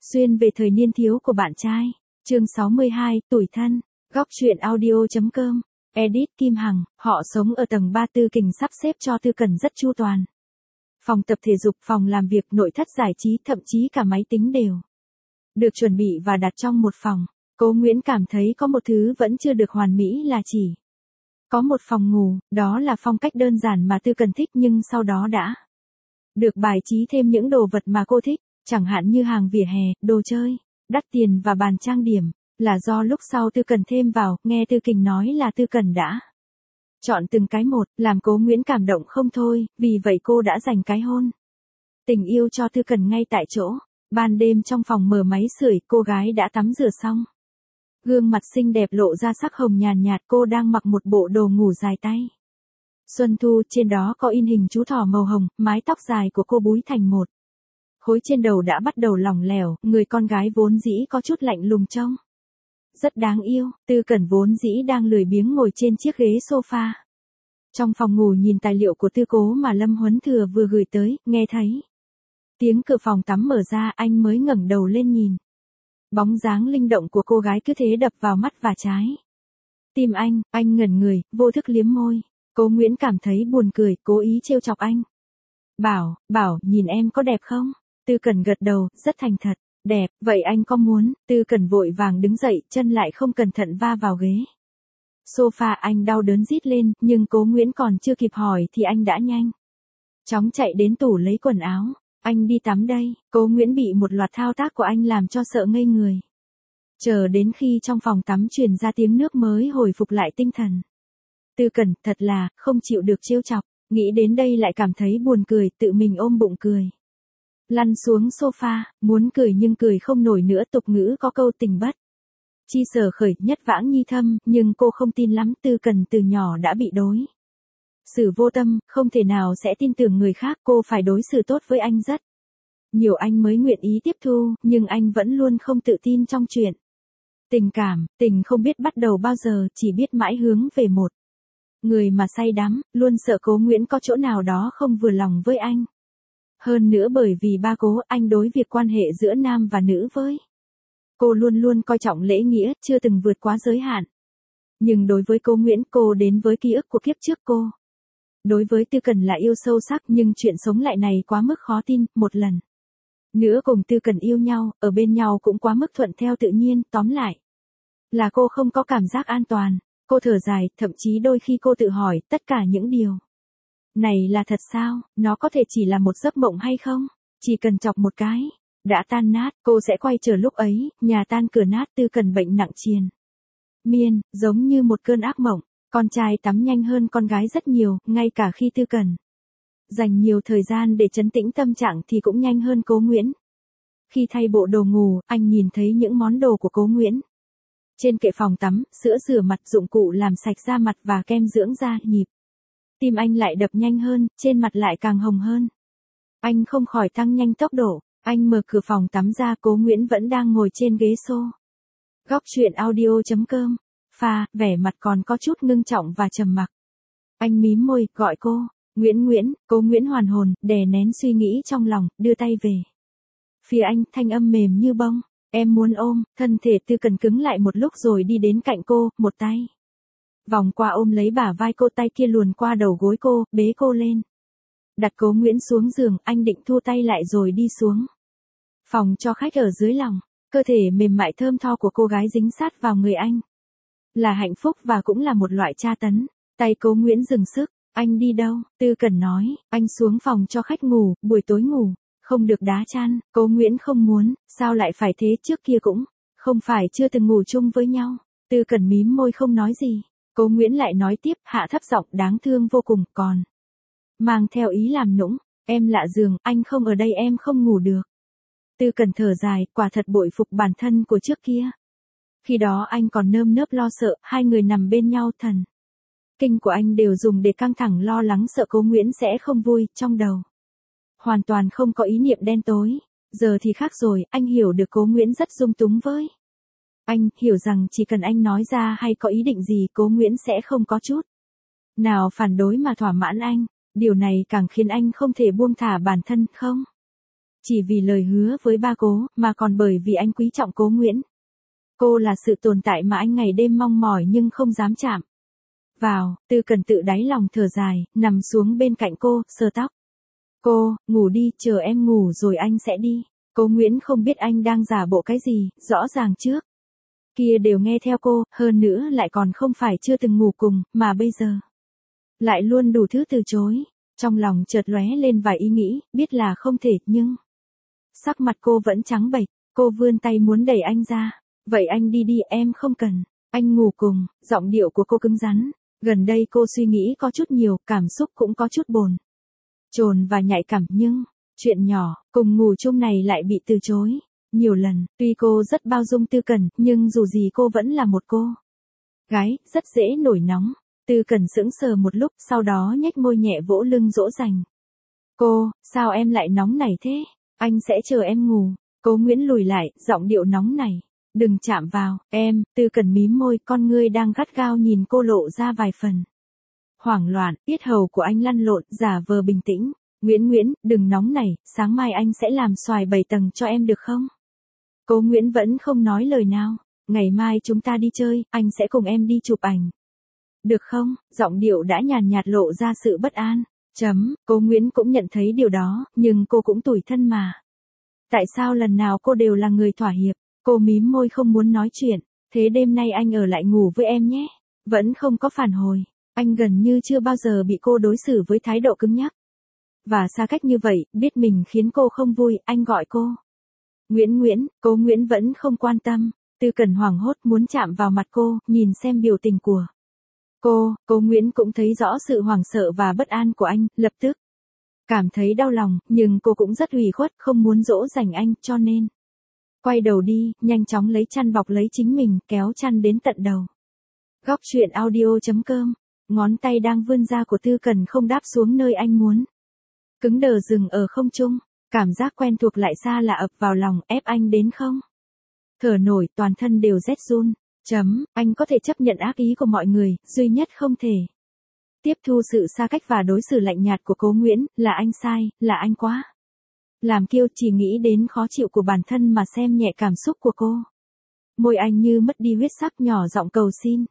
Xuyên về thời niên thiếu của bạn trai. Chương 62, tủi thân. Góc truyện audio.com. Edit Kim Hằng. Họ sống ở tầng 3 Tư Kình sắp xếp cho Tư Cần rất chu toàn. Phòng tập thể dục, phòng làm việc, nội thất giải trí, thậm chí cả máy tính đều được chuẩn bị và đặt trong một phòng. Cố Nguyễn cảm thấy có một thứ vẫn chưa được hoàn mỹ là chỉ có một phòng ngủ, đó là phong cách đơn giản mà Tư Cần thích, nhưng sau đó đã được bài trí thêm những đồ vật mà cô thích, chẳng hạn như hàng vỉa hè, đồ chơi đắt tiền và bàn trang điểm, là do lúc sau Tư Cần thêm vào. Nghe Tư Kình nói là Tư Cần đã chọn từng cái một, làm Cố Nguyễn cảm động không thôi, vì vậy cô đã dành cái hôn tình yêu cho Tư Cần ngay tại chỗ. Ban đêm trong phòng mở máy sưởi, cô gái đã tắm rửa xong. Gương mặt xinh đẹp lộ ra sắc hồng nhàn nhạt, cô đang mặc một bộ đồ ngủ dài tay xuân thu, trên đó có in hình chú thỏ màu hồng, mái tóc dài của cô búi thành một khối trên đầu đã bắt đầu lỏng lẻo, người con gái vốn dĩ có chút lạnh lùng trông rất đáng yêu. Tư Cẩn vốn dĩ đang lười biếng ngồi trên chiếc ghế sofa trong phòng ngủ nhìn tài liệu của Tư Cố mà Lâm Huấn Thừa vừa gửi tới, nghe thấy tiếng cửa phòng tắm mở ra, anh mới ngẩng đầu lên nhìn. Bóng dáng linh động của cô gái cứ thế đập vào mắt và trái tim anh ngẩn người, vô thức liếm môi. Cố Nguyễn cảm thấy buồn cười, cố ý trêu chọc anh. Bảo, nhìn em có đẹp không? Tư Cẩn gật đầu, rất thành thật. Đẹp, vậy anh có muốn? Tư Cẩn vội vàng đứng dậy, chân lại không cẩn thận va vào ghế sofa, anh đau đớn rít lên, nhưng Cố Nguyễn còn chưa kịp hỏi thì anh đã nhanh chóng chạy đến tủ lấy quần áo. Anh đi tắm đây. Cố Nguyễn bị một loạt thao tác của anh làm cho sợ ngây người. Chờ đến khi trong phòng tắm truyền ra tiếng nước mới hồi phục lại tinh thần. Tư Cẩn thật là không chịu được trêu chọc, nghĩ đến đây lại cảm thấy buồn cười, tự mình ôm bụng cười. Lăn xuống sofa, muốn cười nhưng cười không nổi nữa. Tục ngữ có câu tình bất chi sở khởi, nhất vãng nhi thâm, nhưng cô không tin lắm. Tư Cẩn từ nhỏ đã bị đối xử vô tâm, không thể nào sẽ tin tưởng người khác, cô phải đối xử tốt với anh rất nhiều anh mới nguyện ý tiếp thu, nhưng anh vẫn luôn không tự tin trong chuyện tình cảm. Tình không biết bắt đầu bao giờ, chỉ biết mãi hướng về một người mà say đắm, luôn sợ Cố Nguyễn có chỗ nào đó không vừa lòng với anh. Hơn nữa bởi vì ba Cố, anh đối việc quan hệ giữa nam và nữ với cô luôn luôn coi trọng lễ nghĩa, chưa từng vượt quá giới hạn. Nhưng đối với Cố Nguyễn, cô đến với ký ức của kiếp trước cô. Đối với Tư Cẩn là yêu sâu sắc, nhưng chuyện sống lại này quá mức khó tin. Một lần nữa cùng Tư Cẩn yêu nhau, ở bên nhau cũng quá mức thuận theo tự nhiên, tóm lại là cô không có cảm giác an toàn. Cô thở dài, thậm chí đôi khi cô tự hỏi, tất cả những điều này là thật sao? Nó có thể chỉ là một giấc mộng hay không? Chỉ cần chọc một cái đã tan nát, cô sẽ quay trở lúc ấy, nhà tan cửa nát. Tư Cẩn bệnh nặng triền miên, giống như một cơn ác mộng. Con trai tắm nhanh hơn con gái rất nhiều, ngay cả khi Tư Cẩn dành nhiều thời gian để trấn tĩnh tâm trạng thì cũng nhanh hơn Cố Nguyễn. Khi thay bộ đồ ngủ, anh nhìn thấy những món đồ của Cố Nguyễn trên kệ phòng tắm, sữa rửa mặt, dụng cụ làm sạch da mặt và kem dưỡng da. Nhịp tim anh lại đập nhanh hơn, trên mặt lại càng hồng hơn. Anh không khỏi tăng nhanh tốc độ. Anh mở cửa phòng tắm ra, Cố Nguyễn vẫn đang ngồi trên ghế Góc truyện audio.com. Vẻ mặt còn có chút ngưng trọng và trầm mặc. Anh mím môi, gọi cô. Nguyễn. Cố Nguyễn hoàn hồn, đè nén suy nghĩ trong lòng, đưa tay về phía anh, thanh âm mềm như bông. Em muốn ôm. Thân thể Tư Cẩn cứng lại một lúc rồi đi đến cạnh cô, một tay vòng qua ôm lấy bả vai cô, tay kia luồn qua đầu gối cô, bế cô lên. Đặt Cố Nguyễn xuống giường, anh định thu tay lại rồi đi xuống phòng cho khách ở dưới lòng. Cơ thể mềm mại thơm tho của cô gái dính sát vào người anh là hạnh phúc và cũng là một loại tra tấn. Tay Cố Nguyễn dừng sức. Anh đi đâu? Tư Cẩn nói. Anh xuống phòng cho khách ngủ, buổi tối ngủ không được đá chăn. Cố Nguyễn không muốn. Sao lại phải thế, trước kia cũng không phải chưa từng ngủ chung với nhau. Tư Cẩn mím môi không nói gì. Cố Nguyễn lại nói tiếp, hạ thấp giọng đáng thương vô cùng, còn mang theo ý làm nũng. Em lạ giường, anh không ở đây em không ngủ được. Tư Cẩn thở dài, quả thật bội phục bản thân của trước kia. Khi đó anh còn nơm nớp lo sợ, hai người nằm bên nhau, thần kinh của anh đều dùng để căng thẳng, lo lắng sợ Cố Nguyễn sẽ không vui, trong đầu hoàn toàn không có ý niệm đen tối. Giờ thì khác rồi, anh hiểu được Cố Nguyễn rất dung túng với anh, hiểu rằng chỉ cần anh nói ra hay có ý định gì, Cố Nguyễn sẽ không có chút nào phản đối mà thỏa mãn anh. Điều này càng khiến anh không thể buông thả bản thân, không Chỉ vì lời hứa với ba cô, mà còn bởi vì anh quý trọng Cố Nguyễn. Cô là sự tồn tại mà anh ngày đêm mong mỏi nhưng không dám chạm vào. Tư Cần tự đáy lòng thở dài, nằm xuống bên cạnh cô, sờ tóc. Cô, ngủ đi, chờ em ngủ rồi anh sẽ đi. Cố Nguyễn không biết anh đang giả bộ cái gì, rõ ràng trước kia đều nghe theo cô, hơn nữa lại còn không phải chưa từng ngủ cùng, mà bây giờ lại luôn đủ thứ từ chối. Trong lòng chợt lóe lên vài ý nghĩ, biết là không thể, nhưng sắc mặt cô vẫn trắng bệch. Cô vươn tay muốn đẩy anh ra. Vậy anh đi đi, em không cần. Anh ngủ cùng. Giọng điệu của cô cứng rắn. Gần đây cô suy nghĩ có chút nhiều, cảm xúc cũng có chút bồn chồn và nhạy cảm, nhưng chuyện nhỏ, cùng ngủ chung này lại bị từ chối nhiều lần. Tuy cô rất bao dung Tư Cần, nhưng dù gì cô vẫn là một cô gái, rất dễ nổi nóng. Tư Cần sững sờ một lúc, sau đó nhếch môi nhẹ vỗ lưng dỗ dành. Cô, sao em lại nóng nảy thế? Anh sẽ chờ em ngủ. Cố Nguyễn lùi lại, giọng điệu nóng nảy. Đừng chạm vào, em. Tư Cần mím môi, con ngươi đang gắt gao nhìn cô lộ ra vài phần hoảng loạn. Yết hầu của anh lăn lộn, giả vờ bình tĩnh. Nguyễn, đừng nóng nảy, sáng mai anh sẽ làm xoài 7 tầng cho em được không? Cố Nguyễn vẫn không nói lời nào. Ngày mai chúng ta đi chơi, anh sẽ cùng em đi chụp ảnh. Được không? Giọng điệu đã nhàn nhạt lộ ra sự bất an. Cố Nguyễn cũng nhận thấy điều đó, nhưng cô cũng tủi thân mà. Tại sao lần nào cô đều là người thỏa hiệp? Cô mím môi không muốn nói chuyện. Thế đêm nay anh ở lại ngủ với em nhé. Vẫn không có phản hồi. Anh gần như chưa bao giờ bị cô đối xử với thái độ cứng nhắc và xa cách như vậy. Biết mình khiến cô không vui, anh gọi cô. Nguyễn. Cố Nguyễn vẫn không quan tâm. Tư Cần hoảng hốt muốn chạm vào mặt cô, nhìn xem biểu tình của cô. Cố Nguyễn cũng thấy rõ sự hoảng sợ và bất an của anh, lập tức cảm thấy đau lòng, nhưng cô cũng rất ủy khuất, không muốn dỗ dành anh, cho nên quay đầu đi, nhanh chóng lấy chăn bọc lấy chính mình, kéo chăn đến tận đầu. Góc truyện audio.com. Ngón tay đang vươn ra của Tư Cần không đáp xuống nơi anh muốn. Cứng đờ dừng ở không trung, cảm giác quen thuộc lại xa lạ ập vào lòng, ép anh đến không thở nổi, toàn thân đều rét run. Anh có thể chấp nhận ác ý của mọi người, duy nhất không thể tiếp thu sự xa cách và đối xử lạnh nhạt của Cố Nguyễn. Là anh sai, là anh quá làm kiêu, chỉ nghĩ đến khó chịu của bản thân mà xem nhẹ cảm xúc của cô. Môi anh như mất đi huyết sắc, nhỏ giọng cầu xin.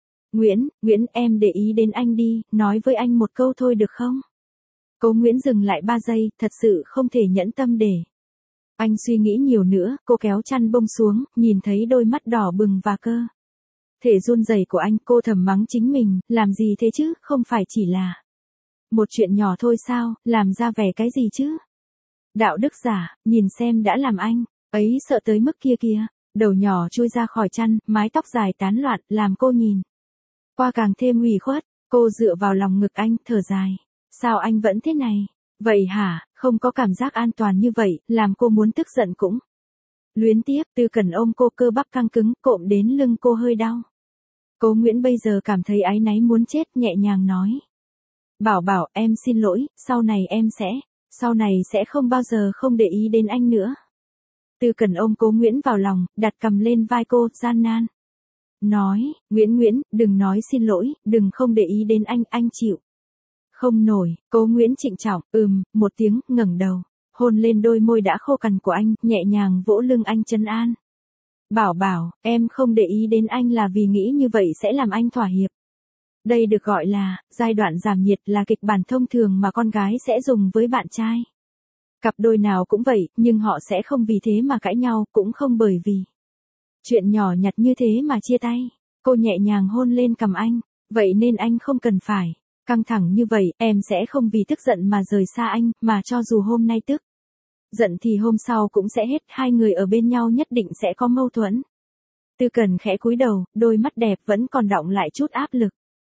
Nguyễn, em để ý đến anh đi, nói với anh một câu thôi được không? Cố Nguyễn dừng lại 3 giây, thật sự không thể nhẫn tâm để anh suy nghĩ nhiều nữa. Cô kéo chăn bông xuống, nhìn thấy đôi mắt đỏ bừng và cơ thể run rẩy của anh. Cô thầm mắng chính mình, làm gì thế chứ, không phải chỉ là một chuyện nhỏ thôi sao, làm ra vẻ cái gì chứ? Đạo đức giả, nhìn xem đã làm anh ấy sợ tới mức kia kìa. Đầu nhỏ chui ra khỏi chăn, mái tóc dài tán loạn, làm cô nhìn qua càng thêm ủy khuất. Cô dựa vào lòng ngực anh, thở dài. Sao anh vẫn thế này? Vậy hả? Không có cảm giác an toàn như vậy, làm cô muốn tức giận cũng luyến tiếc. Tư Cần ôm cô, cơ bắp căng cứng, cộm đến lưng cô hơi đau. Cố Nguyễn bây giờ cảm thấy áy náy muốn chết, nhẹ nhàng nói. Bảo, em xin lỗi, sau này sẽ không bao giờ không để ý đến anh nữa. Tư Cần ôm Cố Nguyễn vào lòng, đặt cầm lên vai cô, gian nan nói. Nguyễn, đừng nói xin lỗi, đừng không để ý đến anh chịu không nổi. Cố Nguyễn trịnh trọng, một tiếng, ngẩng đầu, hôn lên đôi môi đã khô cằn của anh, nhẹ nhàng vỗ lưng anh trấn an. Bảo, em không để ý đến anh là vì nghĩ như vậy sẽ làm anh thỏa hiệp. Đây được gọi là giai đoạn giảm nhiệt, là kịch bản thông thường mà con gái sẽ dùng với bạn trai. Cặp đôi nào cũng vậy, nhưng họ sẽ không vì thế mà cãi nhau, cũng không bởi vì chuyện nhỏ nhặt như thế mà chia tay. Cô nhẹ nhàng hôn lên cằm anh. Vậy nên anh không cần phải căng thẳng như vậy, em sẽ không vì tức giận mà rời xa anh, mà cho dù hôm nay tức giận thì hôm sau cũng sẽ hết, hai người ở bên nhau nhất định sẽ có mâu thuẫn. Tư Cần khẽ cúi đầu, đôi mắt đẹp vẫn còn đọng lại chút áp lực.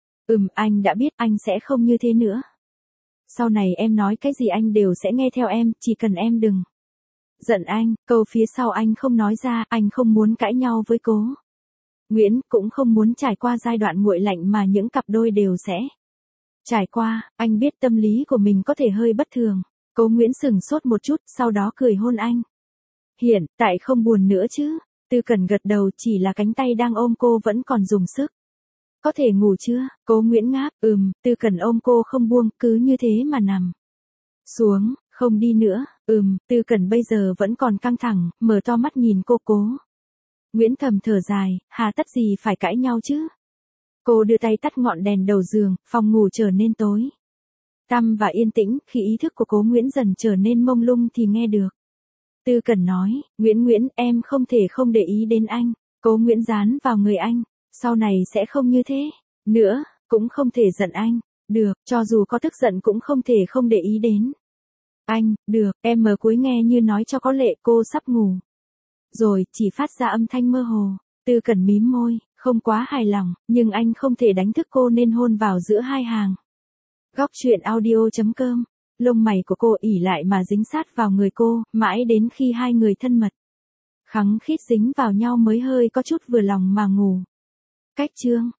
Anh đã biết, anh sẽ không như thế nữa. Sau này em nói cái gì anh đều sẽ nghe theo em, chỉ cần em đừng giận anh. Câu phía sau anh không nói ra, anh không muốn cãi nhau với Cố Nguyễn, cũng không muốn trải qua giai đoạn nguội lạnh mà những cặp đôi đều sẽ trải qua. Anh biết tâm lý của mình có thể hơi bất thường. Cố Nguyễn sửng sốt một chút, sau đó cười hôn anh. Hiện tại không buồn nữa chứ? Tư Cần gật đầu, chỉ là cánh tay đang ôm cô vẫn còn dùng sức. Có thể ngủ chưa? Cố Nguyễn ngáp. Tư Cần ôm cô không buông, cứ như thế mà nằm xuống. Không đi nữa, Tư Cẩn bây giờ vẫn còn căng thẳng, mở to mắt nhìn cô Cố. Nguyễn thầm thở dài, hà tất gì phải cãi nhau chứ. Cô đưa tay tắt ngọn đèn đầu giường, phòng ngủ trở nên tối. Tăm và yên tĩnh, khi ý thức của Cố Nguyễn dần trở nên mông lung thì nghe được. Tư Cẩn nói, Nguyễn em không thể không để ý đến anh. Cố Nguyễn dán vào người anh, sau này sẽ không như thế. Nữa, cũng không thể giận anh. Được, cho dù có tức giận cũng không thể không để ý đến. Anh, được, em mở cúi nghe như nói cho có lệ cô sắp ngủ. Rồi, chỉ phát ra âm thanh mơ hồ. Tư Cẩn mím môi, không quá hài lòng, nhưng anh không thể đánh thức cô nên hôn vào giữa hai hàng. Góc truyện audio.com. Lông mày của cô ỉ lại mà dính sát vào người cô, mãi đến khi hai người thân mật. Khăng khít dính vào nhau mới hơi có chút vừa lòng mà ngủ. Cách chương